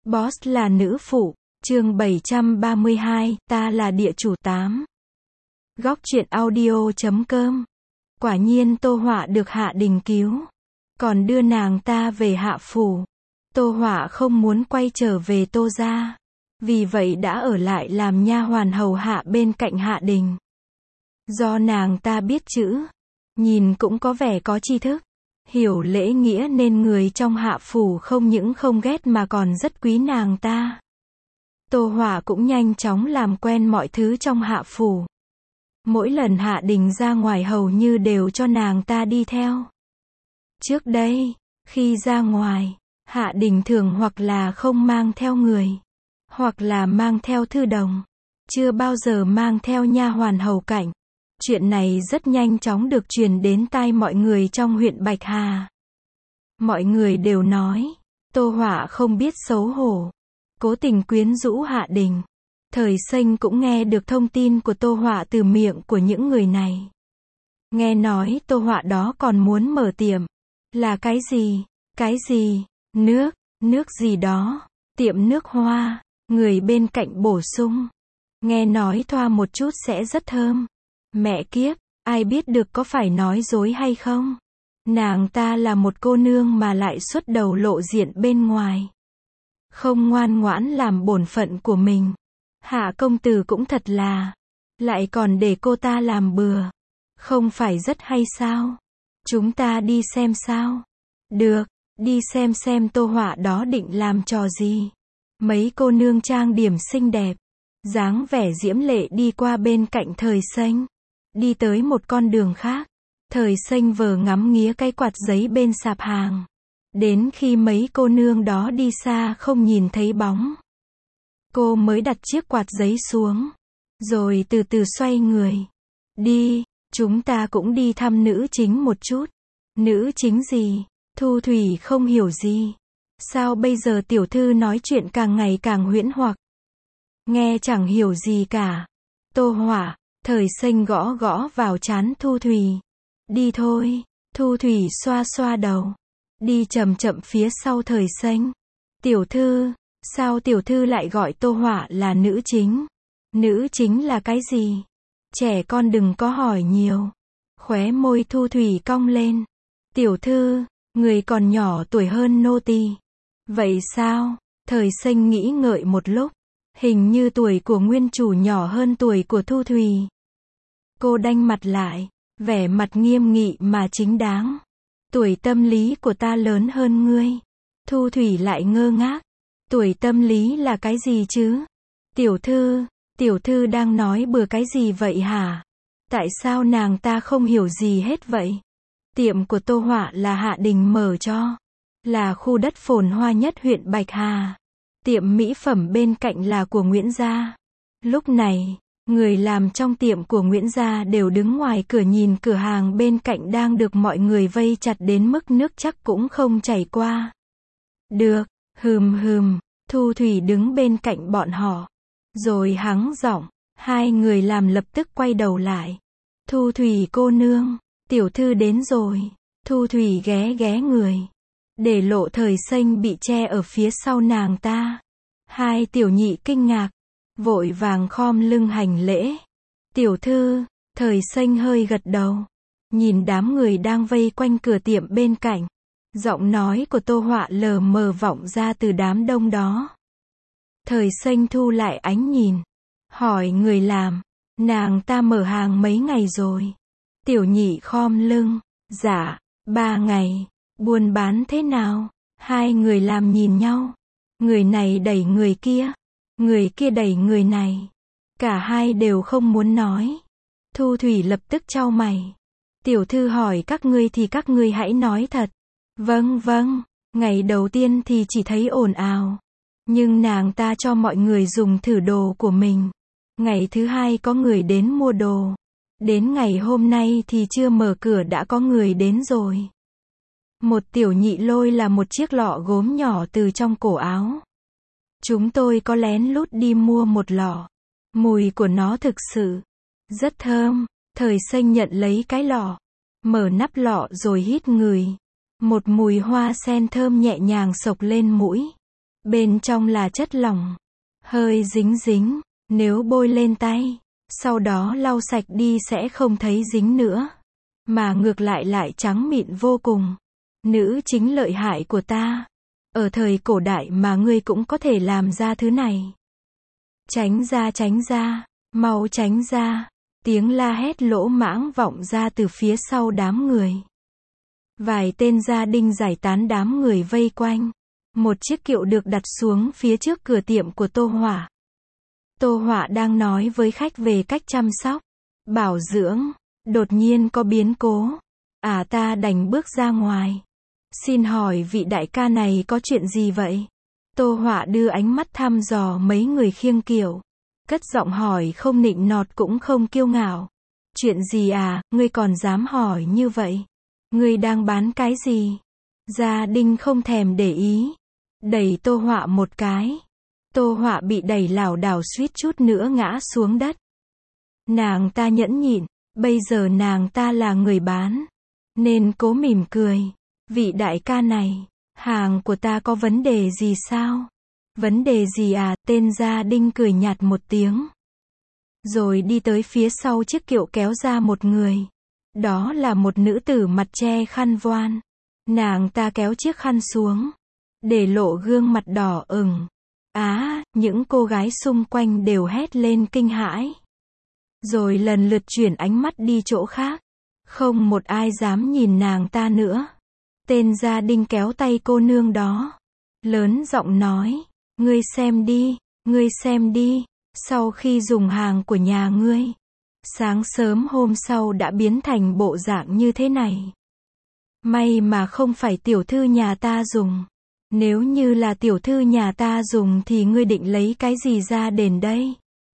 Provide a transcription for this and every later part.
Boss là nữ phụ, chương 732, ta là địa chủ 8. Góc truyện audio.com. Quả nhiên Tô Họa được Hạ Đình cứu, còn đưa nàng ta về Hạ phủ. Tô Họa không muốn quay trở về Tô gia, vì vậy đã ở lại làm nha hoàn hầu hạ bên cạnh Hạ Đình. Do nàng ta biết chữ, nhìn cũng có vẻ có tri thức, hiểu lễ nghĩa nên người trong Hạ phủ không những không ghét mà còn rất quý nàng ta. Tô Họa cũng nhanh chóng làm quen mọi thứ trong Hạ phủ. Mỗi lần Hạ Đình ra ngoài hầu như đều cho nàng ta đi theo. Trước đây, khi ra ngoài, Hạ Đình thường hoặc là không mang theo người, hoặc là mang theo thư đồng, chưa bao giờ mang theo nha hoàn hầu cạnh. Chuyện này rất nhanh chóng được truyền đến tai mọi người trong huyện Bạch Hà. Mọi người đều nói, Tô Họa không biết xấu hổ, cố tình quyến rũ Hạ Đình. Thời Xanh cũng nghe được thông tin của Tô Họa từ miệng của những người này. Nghe nói Tô Họa đó còn muốn mở tiệm. Là cái gì? Cái gì? Nước gì đó. Tiệm nước hoa. Người bên cạnh bổ sung. Nghe nói thoa một chút sẽ rất thơm. Mẹ kiếp, ai biết được có phải nói dối hay không? Nàng ta là một cô nương mà lại xuất đầu lộ diện bên ngoài. Không ngoan ngoãn làm bổn phận của mình. Hạ công tử cũng thật là, lại còn để cô ta làm bừa. Không phải rất hay sao? Chúng ta đi xem sao? Được, đi xem Tô Họa đó định làm trò gì. Mấy cô nương trang điểm xinh đẹp, dáng vẻ diễm lệ đi qua bên cạnh Thời Xanh. Đi tới một con đường khác, Thời Xanh vờ ngắm nghía cái quạt giấy bên sạp hàng. Đến khi mấy cô nương đó đi xa không nhìn thấy bóng, cô mới đặt chiếc quạt giấy xuống, rồi từ từ xoay người. Đi, chúng ta cũng đi thăm nữ chính một chút. Nữ chính gì? Thu Thủy không hiểu gì. Sao bây giờ tiểu thư nói chuyện càng ngày càng huyễn hoặc? Nghe chẳng hiểu gì cả. Tô Họa, Thời Xanh gõ gõ vào trán Thu Thủy. Đi thôi. Thu Thủy xoa xoa đầu. Đi chậm chậm phía sau Thời Xanh. Tiểu thư, sao tiểu thư lại gọi Tô Họa là nữ chính? Nữ chính là cái gì? Trẻ con đừng có hỏi nhiều. Khóe môi Thu Thủy cong lên. Tiểu thư, người còn nhỏ tuổi hơn nô tỳ. Vậy sao? Thời Xanh nghĩ ngợi một lúc. Hình như tuổi của nguyên chủ nhỏ hơn tuổi của Thu Thủy. Cô đanh mặt lại, vẻ mặt nghiêm nghị mà chính đáng. Tuổi tâm lý của ta lớn hơn ngươi. Thu Thủy lại ngơ ngác. Tuổi tâm lý là cái gì chứ? Tiểu thư đang nói bừa cái gì vậy hả? Tại sao nàng ta không hiểu gì hết vậy? Tiệm của Tô Họa là Hạ Đình mở cho. Là khu đất phồn hoa nhất huyện Bạch Hà. Tiệm mỹ phẩm bên cạnh là của Nguyễn gia. Lúc này, người làm trong tiệm của Nguyễn gia đều đứng ngoài cửa nhìn cửa hàng bên cạnh đang được mọi người vây chặt đến mức nước chắc cũng không chảy qua. Được, Thu Thủy đứng bên cạnh bọn họ. Rồi hắng giọng, hai người làm lập tức quay đầu lại. Thu Thủy cô nương, tiểu thư đến rồi. Thu Thủy ghé người, để lộ Thời Xanh bị che ở phía sau nàng ta. Hai tiểu nhị kinh ngạc, vội vàng khom lưng hành lễ. Tiểu thư, Thời Xanh hơi gật đầu, nhìn đám người đang vây quanh cửa tiệm bên cạnh. Giọng nói của Tô Họa lờ mờ vọng ra từ đám đông đó. Thời Xanh thu lại ánh nhìn, hỏi người làm, nàng ta mở hàng mấy ngày rồi? Tiểu nhị khom lưng, dạ, 3 ngày, buôn bán thế nào? Hai người làm nhìn nhau, người này đẩy người kia đẩy người này. Cả hai đều không muốn nói. Thu Thủy lập tức chau mày. Tiểu thư hỏi các ngươi thì các ngươi hãy nói thật. Vâng, ngày đầu tiên thì chỉ thấy ồn ào. Nhưng nàng ta cho mọi người dùng thử đồ của mình. Ngày thứ hai có người đến mua đồ. Đến ngày hôm nay thì chưa mở cửa đã có người đến rồi. Một tiểu nhị lôi là một chiếc lọ gốm nhỏ từ trong cổ áo. Chúng tôi có lén lút đi mua một lọ. Mùi của nó thực sự rất thơm. Thời Xanh nhận lấy cái lọ, mở nắp lọ rồi hít ngửi. Một mùi hoa sen thơm nhẹ nhàng xộc lên mũi. Bên trong là chất lỏng, hơi dính dính, nếu bôi lên tay, sau đó lau sạch đi sẽ không thấy dính nữa, mà ngược lại lại trắng mịn vô cùng. Nữ chính lợi hại của ta. Ở thời cổ đại mà ngươi cũng có thể làm ra thứ này. Tránh ra, mau tránh ra. Tiếng la hét lỗ mãng vọng ra từ phía sau đám người. Vài tên gia đình giải tán đám người vây quanh. Một chiếc kiệu được đặt xuống phía trước cửa tiệm của Tô Họa. Tô Họa đang nói với khách về cách chăm sóc, bảo dưỡng. Đột nhiên có biến cố. Ta đành bước ra ngoài. Xin hỏi vị đại ca này có chuyện gì vậy? Tô Họa đưa ánh mắt thăm dò mấy người khiêng kiệu. Cất giọng hỏi không nịnh nọt cũng không kiêu ngạo. Chuyện gì à, ngươi còn dám hỏi như vậy? Ngươi đang bán cái gì? Gia đình không thèm để ý. Đẩy Tô Họa một cái. Tô Họa bị đẩy lảo đảo suýt chút nữa ngã xuống đất. Nàng ta nhẫn nhịn, bây giờ nàng ta là người bán. Nên cố mỉm cười. Vị đại ca này, hàng của ta có vấn đề gì sao? Vấn đề gì à? Tên gia đình cười nhạt một tiếng. Rồi đi tới phía sau chiếc kiệu kéo ra một người. Đó là một nữ tử mặt che khăn voan. Nàng ta kéo chiếc khăn xuống, để lộ gương mặt đỏ ửng. Những cô gái xung quanh đều hét lên kinh hãi. Rồi lần lượt chuyển ánh mắt đi chỗ khác. Không một ai dám nhìn nàng ta nữa. Tên gia đình kéo tay cô nương đó. Lớn giọng nói. Ngươi xem đi. Sau khi dùng hàng của nhà ngươi, sáng sớm hôm sau đã biến thành bộ dạng như thế này. May mà không phải tiểu thư nhà ta dùng. Nếu như là tiểu thư nhà ta dùng thì ngươi định lấy cái gì ra đền đây?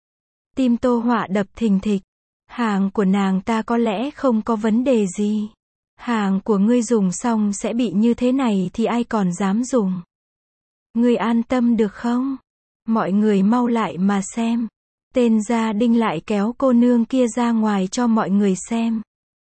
Tim Tô Họa đập thình thịch. Hàng của nàng ta có lẽ không có vấn đề gì. Hàng của ngươi dùng xong sẽ bị như thế này thì ai còn dám dùng. Ngươi an tâm được không? Mọi người mau lại mà xem. Tên gia đình lại kéo cô nương kia ra ngoài cho mọi người xem.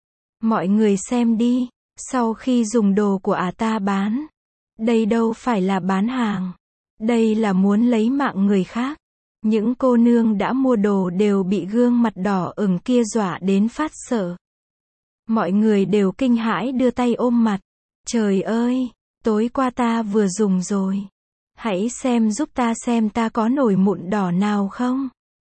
Mọi người xem đi. Sau khi dùng đồ của ta bán. Đây đâu phải là bán hàng. Đây là muốn lấy mạng người khác. Những cô nương đã mua đồ đều bị gương mặt đỏ ửng kia dọa đến phát sợ. Mọi người đều kinh hãi đưa tay ôm mặt. Trời ơi, tối qua ta vừa dùng rồi. Hãy xem giúp ta xem ta có nổi mụn đỏ nào không?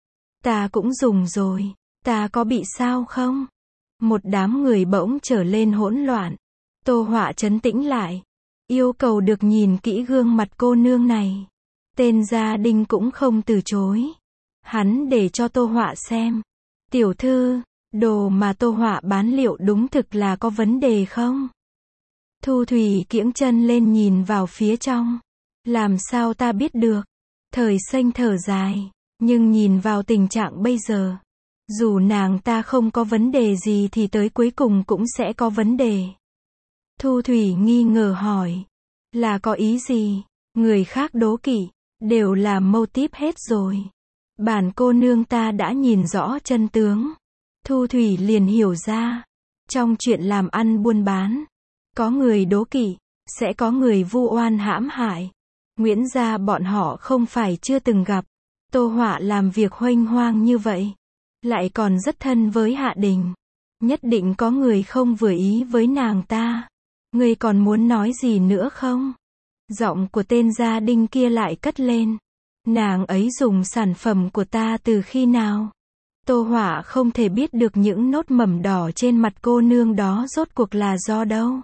Ta cũng dùng rồi, ta có bị sao không? Một đám người bỗng trở lên hỗn loạn. Tô Họa trấn tĩnh lại, yêu cầu được nhìn kỹ gương mặt cô nương này. Tên gia đình cũng không từ chối. Hắn để cho Tô Họa xem. Tiểu thư, đồ mà Tô Họa bán liệu đúng thực là có vấn đề không? Thu Thủy kiễng chân lên nhìn vào phía trong. Làm sao ta biết được? Thời Xanh thở dài. Nhưng nhìn vào tình trạng bây giờ, dù nàng ta không có vấn đề gì thì tới cuối cùng cũng sẽ có vấn đề. Thu Thủy nghi ngờ hỏi. Là có ý gì? Người khác đố kỵ, đều là mâu típ hết rồi. Bản cô nương ta đã nhìn rõ chân tướng. Thu Thủy liền hiểu ra. Trong chuyện làm ăn buôn bán, có người đố kỵ, sẽ có người vu oan hãm hại. Nguyễn gia bọn họ không phải chưa từng gặp. Tô Họa làm việc huênh hoang như vậy, lại còn rất thân với Hạ Đình. Nhất định có người không vừa ý với nàng ta. Ngươi còn muốn nói gì nữa không? Giọng của tên gia đình kia lại cất lên. Nàng ấy dùng sản phẩm của ta từ khi nào? Tô Họa không thể biết được những nốt mầm đỏ trên mặt cô nương đó rốt cuộc là do đâu.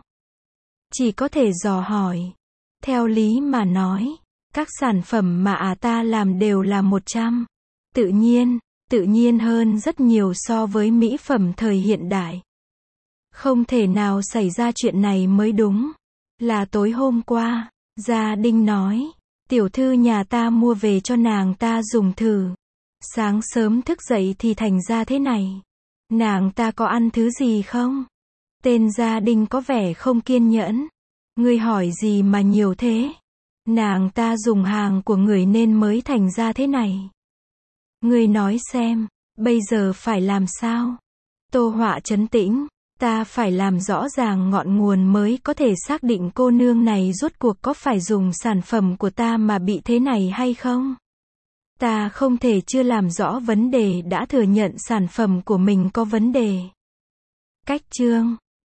Chỉ có thể dò hỏi. Theo lý mà nói, các sản phẩm mà ta làm đều là 100. Tự nhiên hơn rất nhiều so với mỹ phẩm thời hiện đại. Không thể nào xảy ra chuyện này mới đúng. Là tối hôm qua, gia đình nói, tiểu thư nhà ta mua về cho nàng ta dùng thử. Sáng sớm thức dậy thì thành ra thế này. Nàng ta có ăn thứ gì không? Tên gia đình có vẻ không kiên nhẫn. Ngươi hỏi gì mà nhiều thế? Nàng ta dùng hàng của người nên mới thành ra thế này. Ngươi nói xem, bây giờ phải làm sao? Tô Họa trấn tĩnh, Ta phải làm rõ ràng ngọn nguồn mới có thể xác định cô nương này rốt cuộc có phải dùng sản phẩm của ta mà bị thế này hay không. Ta không thể chưa làm rõ vấn đề đã thừa nhận sản phẩm của mình có vấn đề. Cách chương